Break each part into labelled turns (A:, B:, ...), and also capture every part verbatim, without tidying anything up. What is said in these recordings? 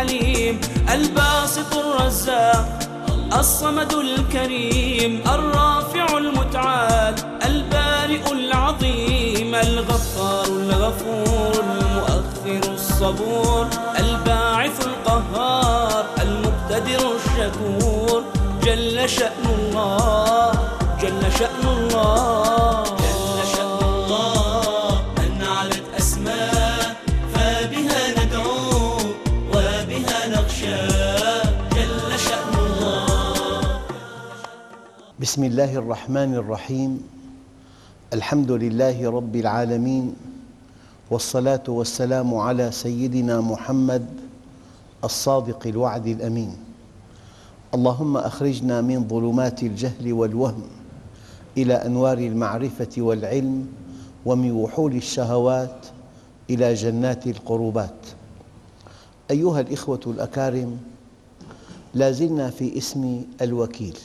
A: الحليم الباسط الرزاق الصمد الكريم الرافع المتعال البارئ العظيم الغفار الغفور المؤخر الصبور الباعث القهار المقتدر الشكور جل شأن الله جل شأن الله جل شأن الله من علت أسماء فبها ندعو وبها نخشى جل شأن الله.
B: بسم الله الرحمن الرحيم. الحمد لله رب العالمين، والصلاة والسلام على سيدنا محمد الصادق الوعد الأمين. اللهم أخرجنا من ظلمات الجهل والوهم إلى أنوار المعرفة والعلم، ومن وحول الشهوات إلى جنات القربات. أيها الإخوة الأكارم، لا زلنا في اسم الوكيل.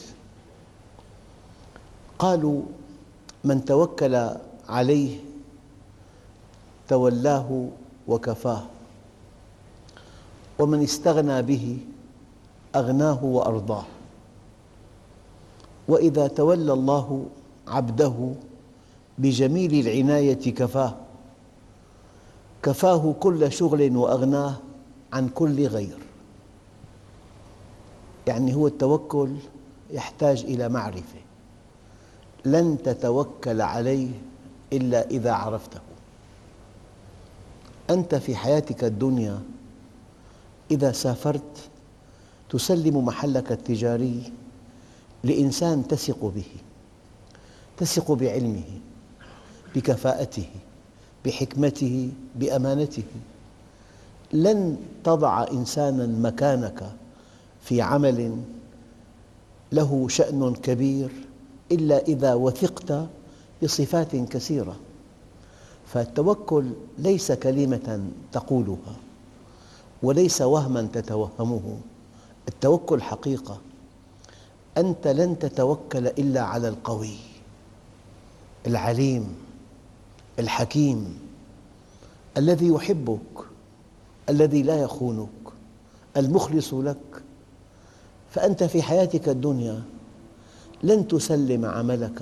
B: قالوا من توكل عليه تولاه وكفاه، ومن استغنى به أغناه وأرضاه. وإذا تولى الله عبده بجميل العناية كفاه كفاه كل شغل وأغناه عن كل غير. يعني هو التوكل يحتاج إلى معرفة، لن تتوكل عليه إلا إذا عرفته. أنت في حياتك الدنيا إذا سافرت تسلم محلك التجاري لإنسان تثق به، تثق بعلمه، بكفاءته، بحكمته، بأمانته. لن تضع إنسانا مكانك في عمل له شأن كبير إلا إذا وثقت بصفات كثيرة. فالتوكل ليس كلمة تقولها، وليس وهما تتوهمه. التوكل حقيقة. أنت لن تتوكل إلا على القوي العليم الحكيم الذي يحبك، الذي لا يخونك، المخلص لك. فأنت في حياتك الدنيا لن تسلم عملك،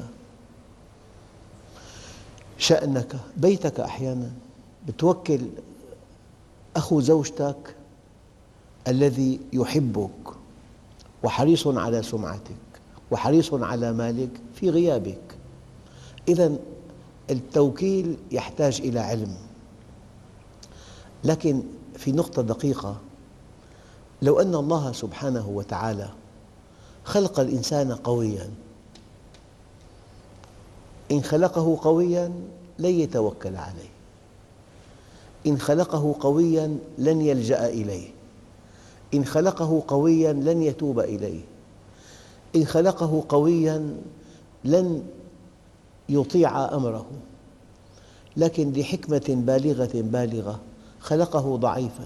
B: شأنك، بيتك. أحياناً بتوكل أخو زوجتك الذي يحبك وحريص على سمعتك وحريص على مالك في غيابك. إذن التوكيل يحتاج إلى علم. لكن في نقطة دقيقة، لو أن الله سبحانه وتعالى خلق الإنسان قوياً، إن خلقه قوياً لن يتوكل عليه، إن خلقه قوياً لن يلجأ إليه، إن خلقه قوياً لن يتوب إليه، إن خلقه قوياً لن يطيع أمره. لكن لحكمة بالغة بالغة خلقه ضعيفاً،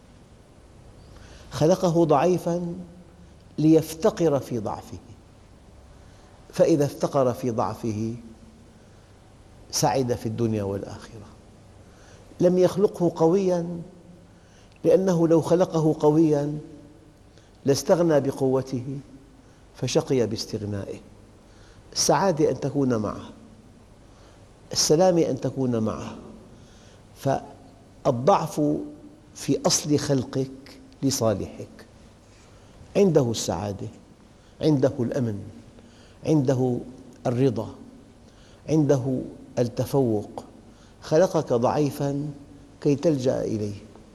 B: خلقه ضعيفاً ليفتقر في ضعفه. فإذا افتقر في ضعفه سعد في الدنيا والآخرة. لم يخلقه قوياً لأنه لو خلقه قوياً لاستغنى بقوته فشقي باستغنائه. السعادة أن تكون معه، السلامة أن تكون معه. فالضعف في أصل خلقك لصالحك. عنده السعادة، عنده الأمن، عنده الرضا، عنده التفوق. خلقك ضعيفاً كي تلجأ إليه.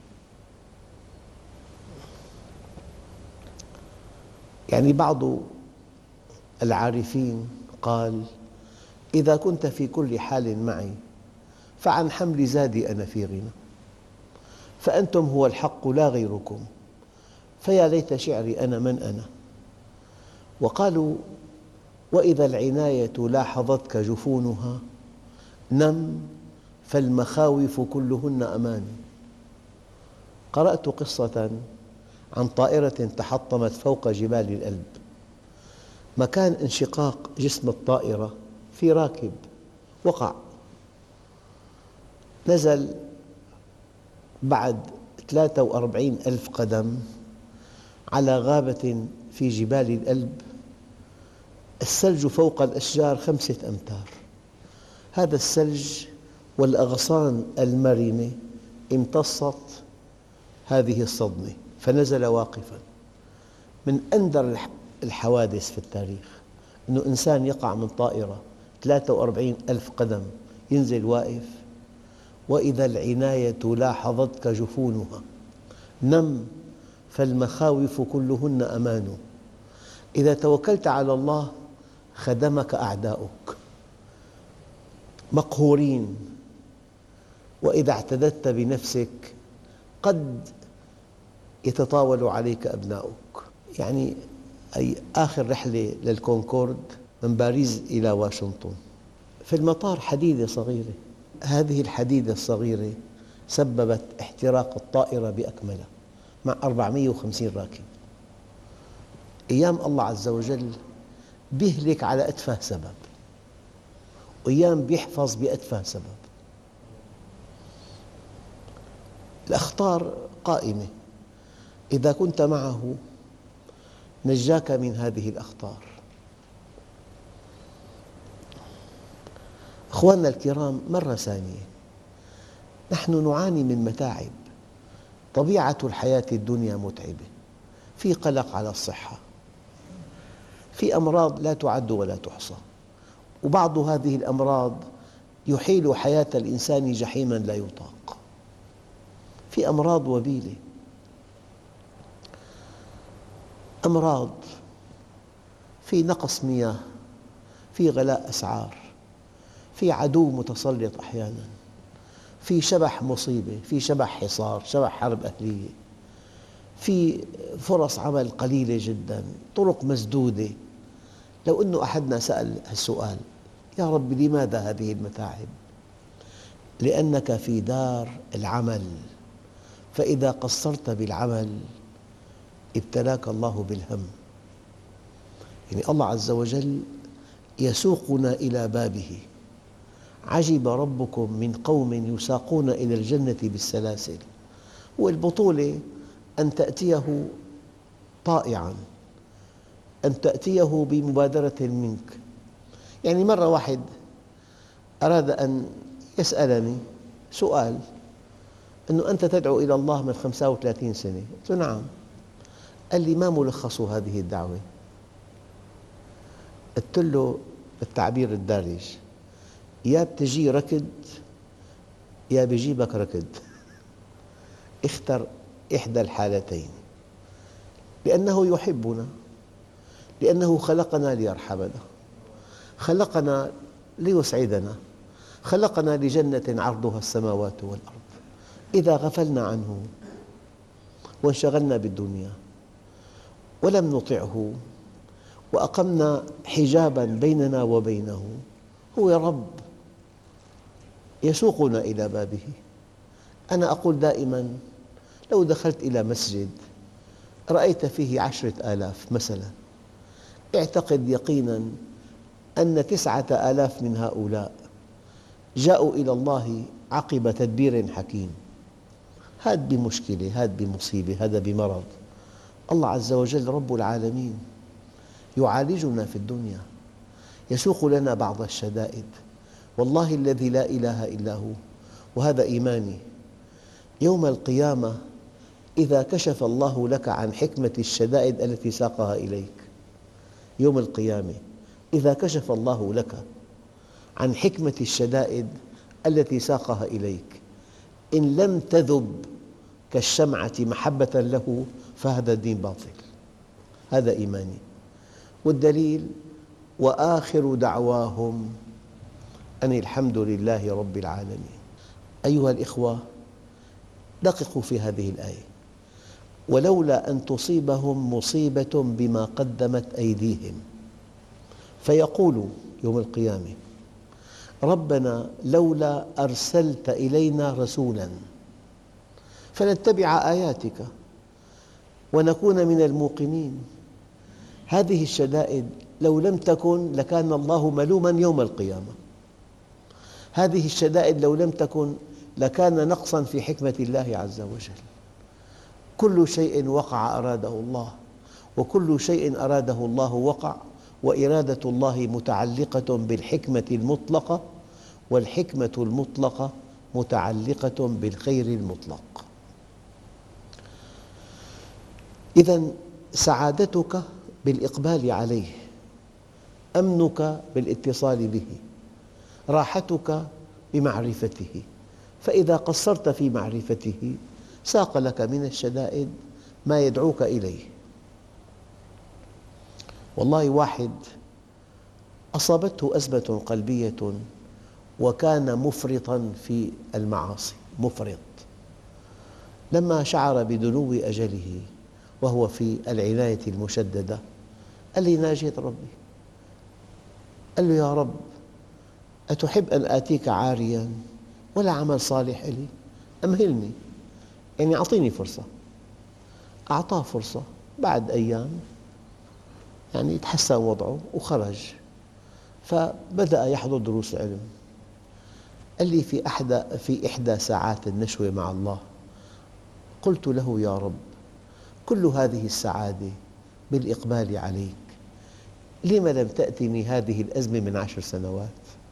B: يعني بعض العارفين قال: إذا كنت في كل حال معي فعن حمل زادي أنا في غنى، فأنتم هو الحق لا غيركم، فيا ليت شعري أنا من أنا. وقالوا: وإذا العناية لاحظتك جفونها نم فالمخاوف كلهن أماني. قرأت قصة عن طائرة تحطمت فوق جبال الألب. مكان انشقاق جسم الطائرة في راكب وقع، نزل بعد ثلاثة وأربعين ألف قدم على غابة في جبال الألب، الثلج فوق الأشجار خمسة أمتار. هذا الثلج والأغصان المرنة امتصت هذه الصدمة فنزل واقفاً. من أندر الحوادث في التاريخ أن إنسان يقع من طائرة ثلاثة وأربعين ألف قدم ينزل واقف. وإذا العناية لاحظتك جفونها نم فالمخاوف كلهن أمان. إذا توكلت على الله خدمك أعداؤك مقهورين، وإذا اعتددت بنفسك قد يتطاول عليك أبناؤك. يعني أي آخر رحلة للكونكورد من باريس إلى واشنطن، في المطار حديدة صغيرة، هذه الحديدة الصغيرة سببت احتراق الطائرة بأكملها مع أربعمئة وخمسين راكب. أيام الله عز وجل بيهلك على أتفه سبب، وأيام بيحفظ بأتفه سبب. الأخطار قائمة، إذا كنت معه نجاك من هذه الأخطار. أخواننا الكرام، مرة ثانية نحن نعاني من متاعب. طبيعة الحياة الدنيا متعبة، في قلق على الصحة، في أمراض لا تعد ولا تحصى، وبعض هذه الأمراض يحيل حياة الإنسان جحيماً لا يطاق. في أمراض وبيلة، أمراض، في نقص مياه، في غلاء أسعار، في عدو متسلط أحياناً، في شبح مصيبة، في شبح حصار، شبح حرب أهلية، في فرص عمل قليلة جداً، طرق مسدودة. لو أن أحدنا سأل السؤال: يا رب لماذا هذه المتاعب؟ لأنك في دار العمل، فإذا قصرت بالعمل ابتلاك الله بالهم. يعني الله عز وجل يسوقنا إلى بابه. عجب ربكم من قوم يساقون إلى الجنة بالسلاسل. والبطولة أن تأتيه طائعاً، أن تأتيه بمبادرة منك. يعني مرة واحد أراد أن يسألني سؤال، أنه أنت تدعو إلى الله من خمسة وثلاثين سنة. قلت له نعم. قال لي: ما ملخص هذه الدعوة؟ قلت له بالتعبير الدارج: يا بتجي ركض يا بيجيبك ركض، اختر إحدى الحالتين. لأنه يحبنا، لأنه خلقنا ليرحمنا، خلقنا ليسعدنا، خلقنا لجنة عرضها السماوات والأرض. إذا غفلنا عنه وانشغلنا بالدنيا ولم نطعه وأقمنا حجاباً بيننا وبينه، هو يا رب يسوقنا إلى بابه. أنا أقول دائماً: لو دخلت إلى مسجد رأيت فيه عشرة آلاف مثلاً، اعتقد يقيناً أن تسعة آلاف من هؤلاء جاءوا إلى الله عقب تدبير حكيم. هذا بمشكلة، هذا بمصيبة، هذا بمرض. الله عز وجل رب العالمين يعالجنا في الدنيا، يسوق لنا بعض الشدائد. والله الذي لا إله إلا هو، وهذا إيماني، يوم القيامة إذا كشف الله لك عن حكمة الشدائد التي ساقها إليك، يوم القيامة إذا كشف الله لك عن حكمة الشدائد التي ساقها إليك، إن لم تذب كالشمعة محبة له فهذا الدين باطل. هذا إيماني. والدليل: وآخر دعواهم أن الحمد لله رب العالمين. أيها الإخوة، دققوا في هذه الآية: ولولا أن تصيبهم مصيبة بما قدمت أيديهم فيقولوا يوم القيامة: ربنا لولا أرسلت إلينا رسولاً فنتبع آياتك ونكون من الموقنين. هذه الشدائد لو لم تكن لكان الله ملوماً يوم القيامة. هذه الشدائد لو لم تكن لكان نقصاً في حكمة الله عز وجل. كل شيء وقع أراده الله، وكل شيء أراده الله وقع، وإرادة الله متعلقة بالحكمة المطلقة، والحكمة المطلقة متعلقة بالخير المطلق. إذن سعادتك بالإقبال عليه، أمنك بالاتصال به، راحتك بمعرفته، فإذا قصرت في معرفته ساق لك من الشدائد ما يدعوك إليه. والله واحد أصابته أزمة قلبية وكان مفرطاً في المعاصي، مفرط. لما شعر بدنو أجله وهو في العناية المشددة قال لي: ناجيت ربي. قال له: يا رب، أتحب أن آتيك عارياً ولا عمل صالح لي؟ أمهلني، يعني أعطيني فرصة. أعطاه فرصة، بعد أيام يعني تحسن وضعه وخرج، فبدأ يحضر دروس علم. قال لي: في أحدى في إحدى ساعات النشوة مع الله قلت له: يا رب، كل هذه السعادة بالإقبال عليك، لم لم تأتني هذه الأزمة من عشر سنوات؟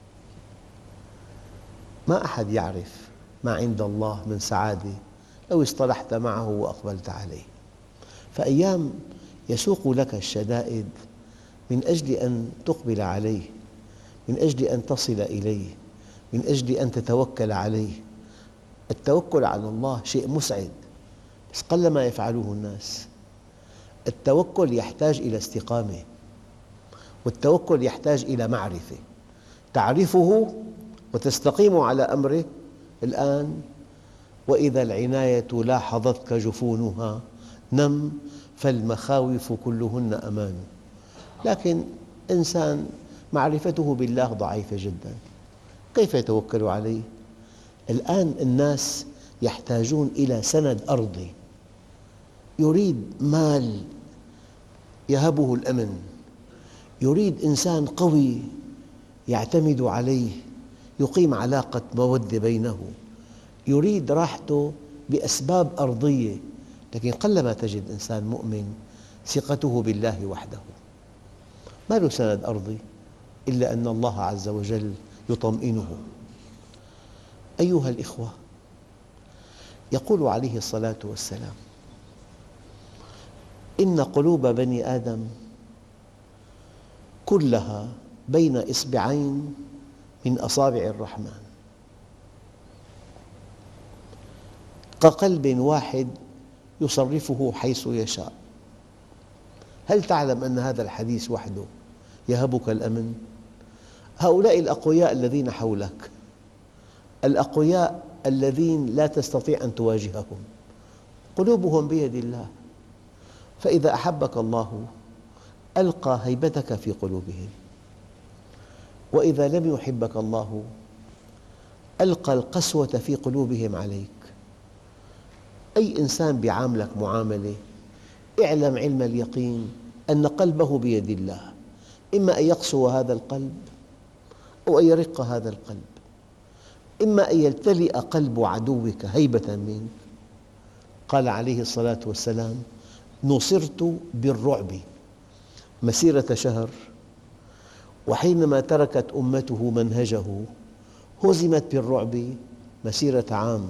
B: ما أحد يعرف ما عند الله من سعادة لو اصطلحت معه وأقبلت عليه. فأيام يسوق لك الشدائد من أجل أن تقبل عليه، من أجل أن تصل إليه، من أجل أن تتوكل عليه. التوكل على الله شيء مسعد، بس قلما يفعله الناس. التوكل يحتاج إلى استقامة، والتوكل يحتاج إلى معرفة، تعرفه وتستقيم على أمره. الآن وإذا العناية لاحظتك جفونها نم، فالمخاوف كلهن أمان. لكن إنسان معرفته بالله ضعيفة جداً، كيف يتوكل عليه؟ الآن الناس يحتاجون إلى سند أرضي، يريد مال يهبه الأمن، يريد إنسان قوي يعتمد عليه، يقيم علاقة مودة بينه، يريد راحته بأسباب أرضية. لكن قلما تجد إنسان مؤمن ثقته بالله وحده، ما له سند أرضي إلا أن الله عز وجل يطمئنه. أيها الإخوة، يقول عليه الصلاة والسلام: إن قلوب بني آدم كلها بين إصبعين من أصابع الرحمن، كقلب واحد يصرفه حيث يشاء. هل تعلم أن هذا الحديث وحده يهبك الأمن؟ هؤلاء الأقوياء الذين حولك، الأقوياء الذين لا تستطيع أن تواجههم، قلوبهم بيد الله. فإذا أحبك الله ألقى هيبتك في قلوبهم، وإذا لم يحبك الله ألقى القسوة في قلوبهم عليك. أي إنسان يعاملك معاملة اعلم علم اليقين أن قلبه بيد الله، إما أن يقسو هذا القلب أو أن يرق هذا القلب، إما أن يمتلئ قلب عدوك هيبة منك. قال عليه الصلاة والسلام: نصرت بالرعب مسيرة شهر، وحينما تركت أمته منهجه هزمت بالرعب مسيرة عام.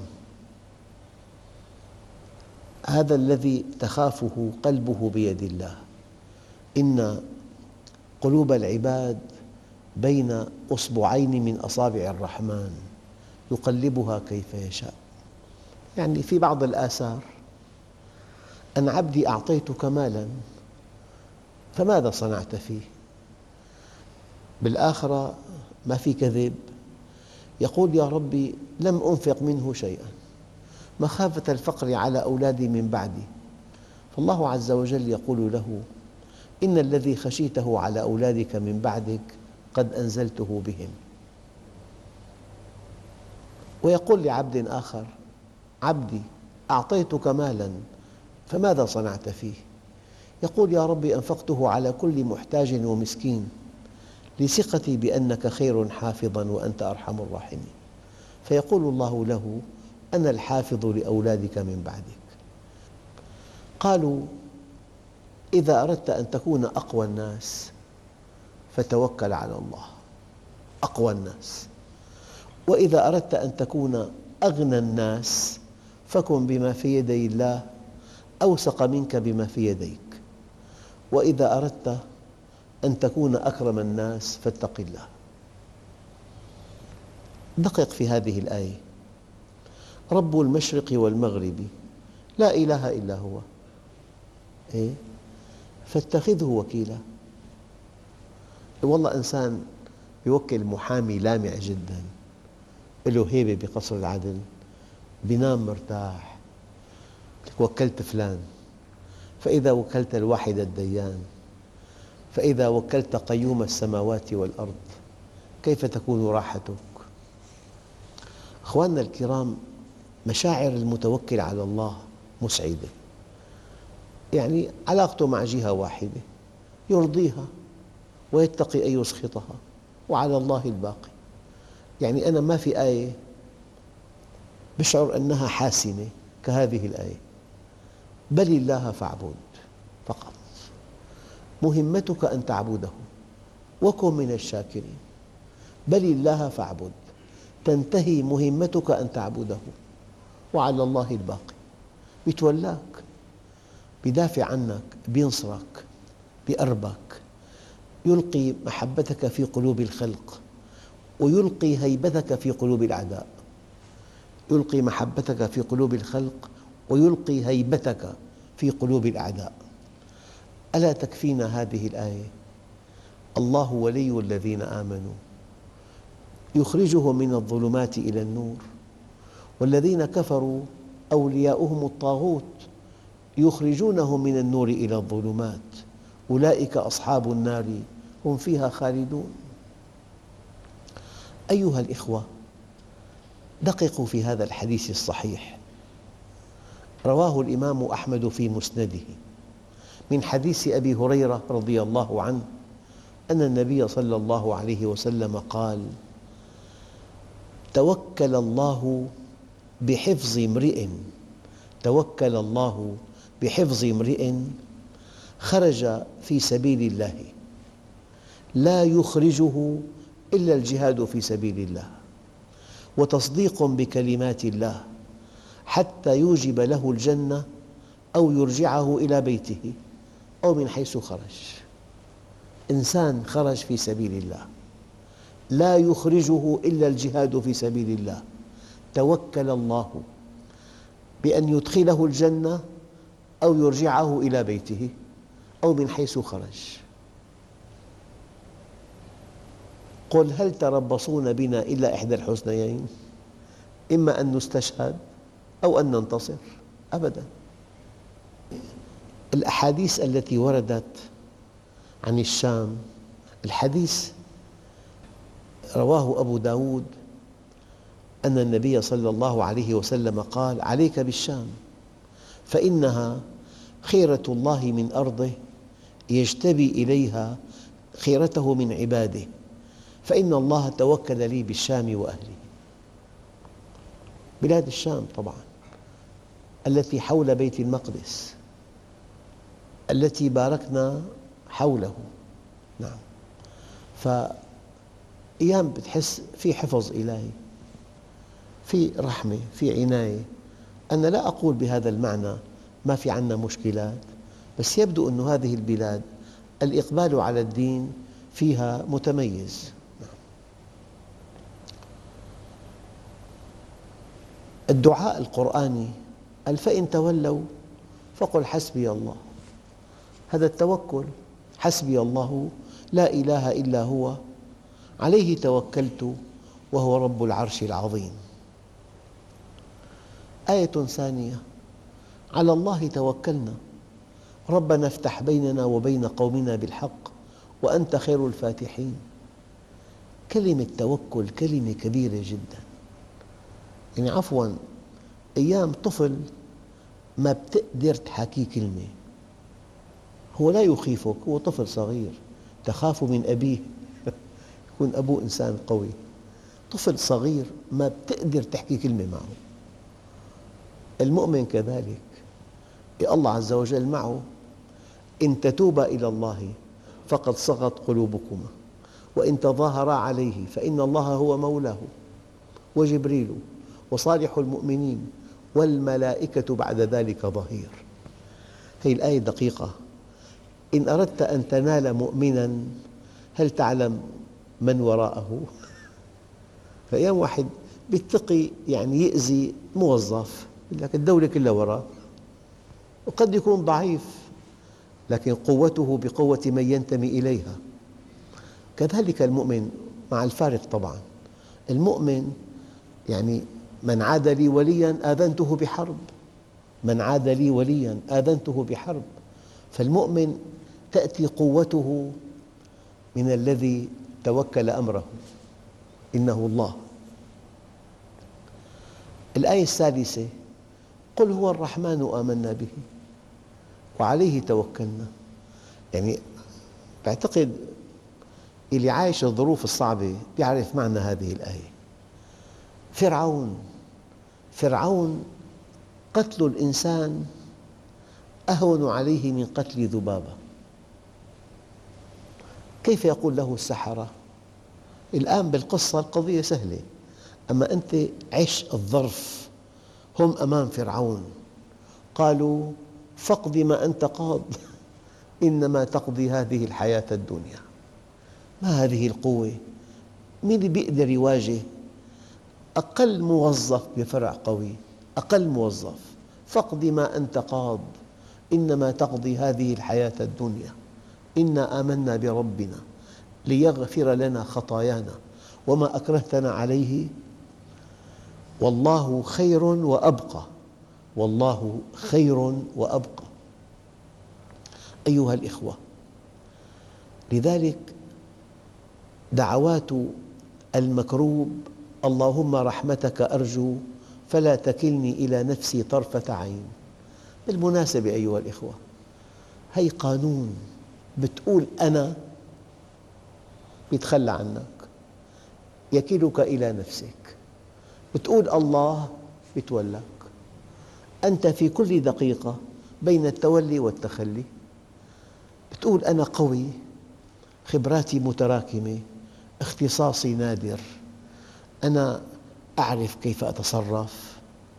B: هذا الذي تخافه قلبه بيد الله. إن قلوب العباد بين أصبعين من أصابع الرحمن يقلبها كيف يشاء. يعني في بعض الآثار: أن عبدي أعطيتك مالاً فماذا صنعت فيه؟ بالآخرة ما في كذب، يقول: يا ربي لم أنفق منه شيئاً مخافة الفقر على أولادي من بعدي. فالله عز وجل يقول له: إن الذي خشيته على أولادك من بعدك قد أنزلته بهم. ويقول لعبد آخر: عبدي أعطيتك مالاً فماذا صنعت فيه؟ يقول: يا ربي أنفقته على كل محتاج ومسكين لثقتي بأنك خير حافظاً وأنت أرحم الراحمين. فيقول الله له: أنا الحافظ لأولادك من بعدك. قالوا إذا أردت أن تكون أقوى الناس فتوكل على الله، أقوى الناس. وإذا أردت أن تكون أغنى الناس فكن بما في يدي الله أوثق منك بما في يديك. وإذا أردت أن تكون أكرم الناس فاتق الله. دقق في هذه الآية: رب المشرق والمغرب لا إله إلا هو إيه؟ فاتخذه وكيلا. والله إنسان يوكل محامي لامع جدا له هيبة بقصر العدل، بينام مرتاح. وكلت فلان، فإذا وكلت الواحد الديان، فإذا وكلت قيوم السماوات والأرض كيف تكون راحتك؟ أخواننا الكرام، مشاعر المتوكل على الله مسعدة. يعني علاقته مع جهة واحدة يرضيها ويتقي أن يسخطها، وعلى الله الباقي. يعني أنا ما في آية بشعر أنها حاسمة كهذه الآية: بل الله فاعبد فقط. مهمتك أن تعبده وكن من الشاكرين. بل الله فاعبد، تنتهي مهمتك أن تعبده وعلى الله الباقي. بيتولاك، بيدافع عنك، بينصرك، بيقربك، يلقي محبتك في قلوب الخلق ويلقي هيبتك في قلوب الأعداء. يلقي محبتك في قلوب الخلق ويلقي هيبتك في قلوب الأعداء. ألا تكفينا هذه الآية؟ الله ولي الذين آمنوا يخرجهم من الظلمات إلى النور، والذين كفروا أولياؤهم الطاغوت يخرجونهم من النور إلى الظلمات، أولئك أصحاب النار هم فيها خالدون. أيها الإخوة، دققوا في هذا الحديث الصحيح، رواه الإمام أحمد في مسنده من حديث أبي هريرة رضي الله عنه أن النبي صلى الله عليه وسلم قال: توكل الله بحفظ امرئ توكل الله بحفظ امرئ خرج في سبيل الله لا يخرجه إلا الجهاد في سبيل الله وتصديق بكلمات الله حتى يوجب له الجنة أو يرجعه إلى بيته أو من حيث خرج. إنسان خرج في سبيل الله لا يخرجه إلا الجهاد في سبيل الله، توكل الله بأن يدخله الجنة أو يرجعه إلى بيته أو من حيث خرج. قل هل تربصون بنا إلا إحدى الحسنيين، إما أن نستشهد أو أن ننتصر. أبداً. الأحاديث التي وردت عن الشام، الحديث رواه أبو داود أن النبي صلى الله عليه وسلم قال: عليك بالشام فإنها خيرة الله من أرضه يجتبي إليها خيرته من عباده، فإن الله توكل لي بالشام وأهله. بلاد الشام طبعاً التي حول بيت المقدس، التي باركنا حوله. نعم. فأيام بتحس في حفظ إلهي، في رحمة، في عناية. أنا لا أقول بهذا المعنى ما في عنا مشكلات، بس يبدو أن هذه البلاد الإقبال على الدين فيها متميز. الدعاء القرآني قال: فإن تولوا فقل حسبي الله. هذا التوكل، حسبي الله لا إله إلا هو عليه توكلت وهو رب العرش العظيم. آية ثانية: على الله توكلنا ربنا افتح بيننا وبين قومنا بالحق وأنت خير الفاتحين. كلمة توكل كلمة كبيرة جدا. يعني عفواً، أيام طفل ما بتقدر تحاكيه كلمة، هو لا يخيفك، هو طفل صغير تخاف من أبيه يكون أبوه إنسان قوي. طفل صغير ما بتقدر تحكي كلمة معه. المؤمن كذلك، الله عز وجل معه: إن تتوبا إلى الله فقد صغت قلوبكما وإن تظاهرا عليه فإن الله هو مولاه وجبريل وصالح المؤمنين والملائكة بعد ذلك ظهير. هذه الآية دقيقة. إن أردت أن تنال مؤمنا هل تعلم من وراءه؟ فأيام واحد بيتقي يعني يأذي موظف، يقول لك الدولة كلها وراه، وقد يكون ضعيف لكن قوته بقوة من ينتمي إليها. كذلك المؤمن، مع الفارق طبعا. المؤمن يعني من عاد لي وليا آذنته بحرب، من عاد لي وليا آذنته بحرب. فالمؤمن تأتي قوته من الذي توكل أمره، إنه الله. الآية الثالثة: قل هو الرحمن آمنا به وعليه توكلنا. يعني بعتقد اللي عايش الظروف الصعبة يعرف معنى هذه الآية. فرعون فرعون قتل الإنسان أهون عليه من قتل ذبابة. كيف يقول له السحرة؟ الآن بالقصة القضية سهلة، أما أنت عش الظرف. هم أمام فرعون قالوا: فاقض ما أنت قاض إنما تقضي هذه الحياة الدنيا. ما هذه القوة؟ مين اللي بيقدر يواجه أقل موظف بفرع قوي؟ أقل موظف. فاقض ما أنت قاض إنما تقضي هذه الحياة الدنيا إنا آمنا بربنا ليغفر لنا خطايانا وما أكرهتنا عليه والله خير وأبقى، والله خير وأبقى. أيها الإخوة، لذلك دعوات المكروب: اللهم رحمتك أرجو فلا تكلني إلى نفسي طرفة عين. بالمناسبة أيها الإخوة، هي قانون. بتقول أنا يتخلى عنك، يكلك إلى نفسك. بتقول الله يتولاك. أنت في كل دقيقة بين التولي والتخلي. بتقول أنا قوي، خبراتي متراكمة، اختصاصي نادر، أنا أعرف كيف أتصرف،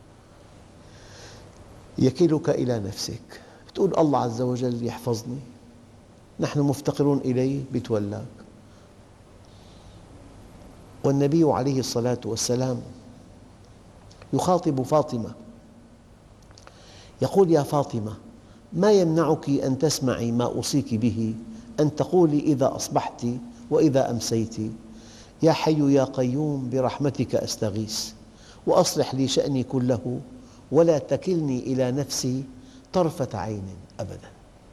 B: يكلك إلى نفسك. بتقول الله عز وجل يحفظني، نحن مفتقرون إليه، بيتولاك. والنبي عليه الصلاة والسلام يخاطب فاطمة يقول: يا فاطمة، ما يمنعك أن تسمعي ما أوصيك به، أن تقولي إذا أصبحت وإذا أمسيت: يا حي يا قيوم برحمتك أستغيث وأصلح لي شأني كله ولا تكلني إلى نفسي طرفة عين أبدا.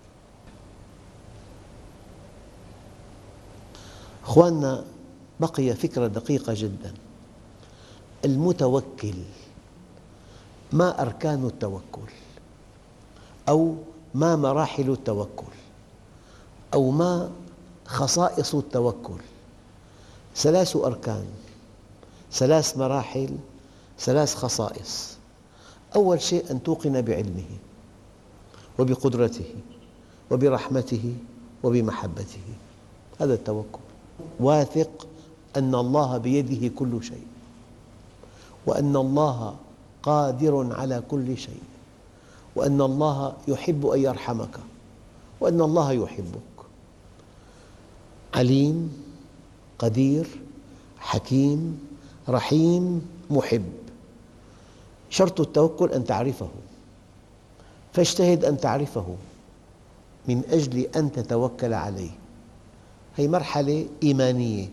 B: أخواننا، بقي فكرة دقيقة جدا: المتوكل، ما أركان التوكل؟ أو ما مراحل التوكل؟ أو ما خصائص التوكل؟ ثلاث أركان، ثلاث مراحل، ثلاث خصائص. أول شيء أن توقن بعلمه وبقدرته وبرحمته وبمحبته، هذا التوكل. واثق أن الله بيده كل شيء، وأن الله قادر على كل شيء، وأن الله يحب أن يرحمك، وأن الله يحبك. عليم، قدير، حكيم، رحيم، محب. شرط التوكل أن تعرفه، فاجتهد أن تعرفه من أجل أن تتوكل عليه. هذه مرحلة إيمانية،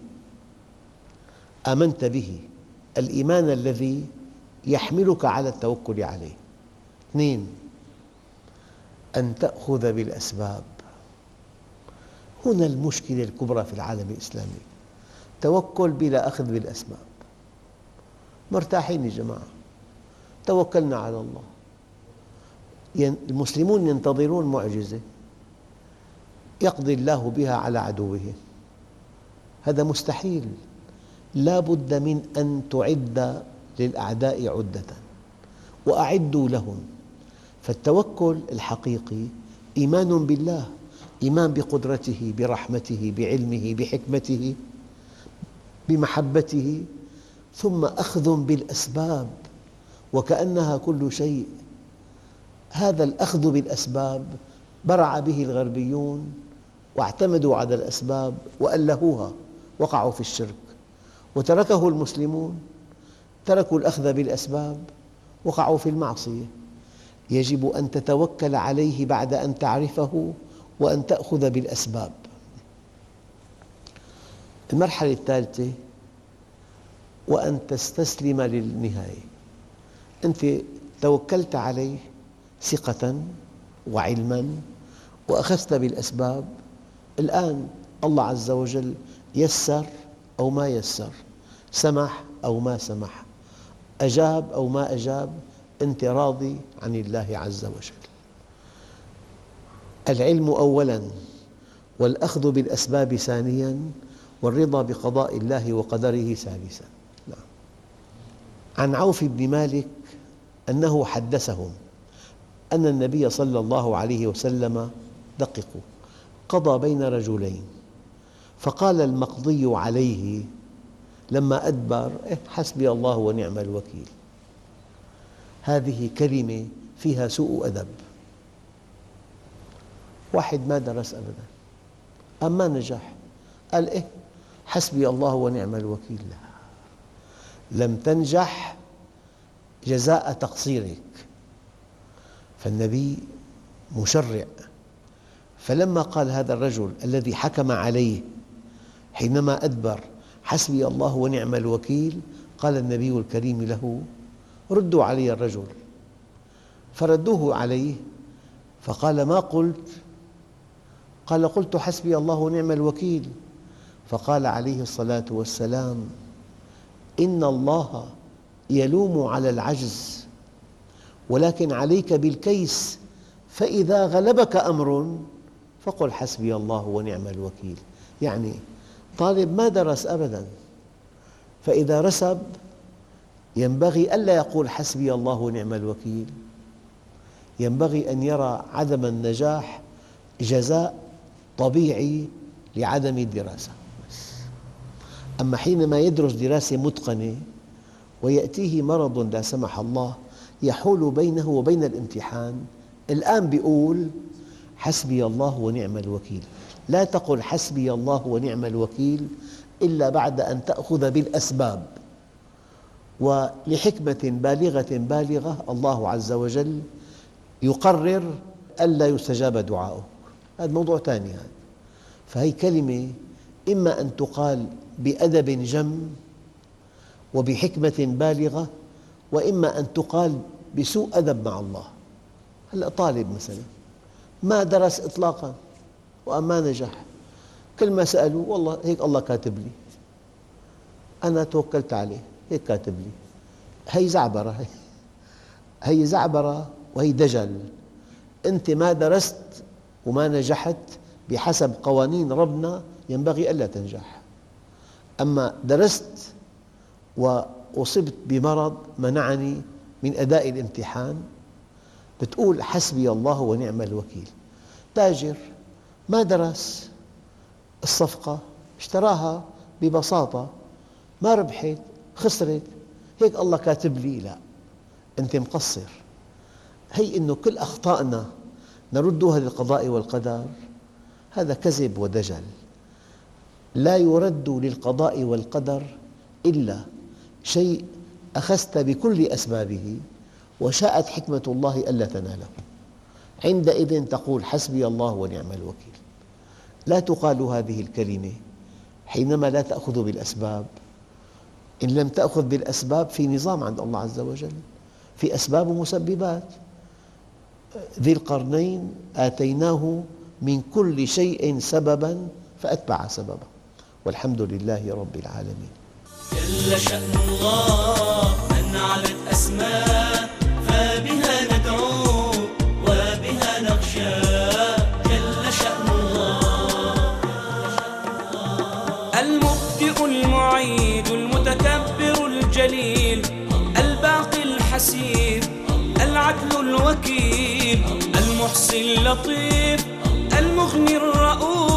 B: آمنت به، الإيمان الذي يحملك على التوكل عليه. اثنين، أن تأخذ بالأسباب. هنا المشكلة الكبرى في العالم الإسلامي، توكل بلا أخذ بالأسباب. مرتاحين يا جماعة، توكلنا على الله. المسلمون ينتظرون معجزة يقضي الله بها على عدوهم، هذا مستحيل. لا بد من أن تعد للأعداء عدة وأعدوا لهم. فالتوكل الحقيقي إيمان بالله، إيمان بقدرته، برحمته، بعلمه، بحكمته، بمحبته، ثم أخذ بالأسباب وكأنها كل شيء. هذا الأخذ بالأسباب برع به الغربيون واعتمدوا على الأسباب وألهوها، وقعوا في الشرك. وتركه المسلمون، تركوا الأخذ بالأسباب، وقعوا في المعصية. يجب أن تتوكل عليه بعد أن تعرفه وأن تأخذ بالأسباب. المرحلة الثالثة وأن تستسلم للنهاية. أنت توكلت عليه ثقة وعلما وأخذت بالأسباب، الآن الله عز وجل يسر أو ما يسر، سمح أو ما سمح، أجاب أو ما أجاب، أنت راضي عن الله عز وجل. العلم أولاً، والأخذ بالأسباب ثانياً، والرضا بقضاء الله وقدره ثالثاً. نعم. عن عوف بن مالك أنه حدثهم أن النبي صلى الله عليه وسلم دققوا قضى بين رجلين، فقال المقضي عليه لما أدبر: إيه حسبي الله ونعم الوكيل. هذه كلمة فيها سوء أدب. واحد ما درس أبدا، أما نجح قال: إيه حسبي الله ونعم الوكيل. لا، لم تنجح جزاء تقصيرك. فالنبي مشرع، فلما قال هذا الرجل الذي حكم عليه حينما أدبر: حسبي الله ونعم الوكيل، قال النبي الكريم له: ردوا علي الرجل. فردوه عليه، فقال: ما قلت؟ قال: قلت حسبي الله ونعم الوكيل. فقال عليه الصلاة والسلام: إن الله يلوم على العجز، ولكن عليك بالكيس، فإذا غلبك أمر فقل حسبي الله ونعم الوكيل. يعني طالب ما درس أبدا، فإذا رسب ينبغي ألا يقول حسبي الله ونعم الوكيل، ينبغي أن يرى عدم النجاح جزاء طبيعي لعدم الدراسة. أما حينما يدرس دراسة متقنة ويأتيه مرض لا سمح الله يحول بينه وبين الامتحان، الآن يقول حسبي الله ونعم الوكيل. لا تقل حسبي الله ونعم الوكيل إلا بعد أن تأخذ بالأسباب، ولحكمة بالغة بالغة الله عز وجل يقرر ألا يستجاب دعاؤك. هذا موضوع ثاني. هذا فهي كلمة إما أن تقال بأدب جم وبحكمة بالغة، وإما أن تقال بسوء أدب مع الله. هلأ طالب مثلا ما درس إطلاقاً وما نجح، كل ما سألوا: والله هيك الله كاتب لي، أنا توكلت عليه هيك كاتب لي. هي زعبرة، هي, هي زعبرة وهي دجل. أنت ما درست وما نجحت بحسب قوانين ربنا، ينبغي ألا تنجح. أما درست وأصبت بمرض منعني من أداء الامتحان، بتقول حسبي الله ونعم الوكيل. تاجر ما درس الصفقة، اشتراها ببساطة، ما ربحت، خسرت، هيك الله كاتب لي. لا، أنت مقصر. هي أنه كل أخطائنا نردها للقضاء والقدر، هذا كذب ودجل. لا يرد للقضاء والقدر إلا شيء أخذت بكل أسبابه وشاءت حكمة الله ألا تناله، عندئذ تقول حسبي الله ونعم الوكيل. لا تقال هذه الكلمة حينما لا تأخذ بالأسباب. إن لم تأخذ بالأسباب في نظام عند الله عز وجل، في أسباب ومسببات. ذي القرنين آتيناه من كل شيء سبباً فأتبع سببا، والحمد لله رب العالمين.
A: جل شأن الله من علت أسماء، فبها ندعو وبها نخشى. جل شأن الله المبدئ المعيد المتكبر الجليل الباقي الحسيب العليم العدل الوكيل المحصي اللطيف المغني الرؤوف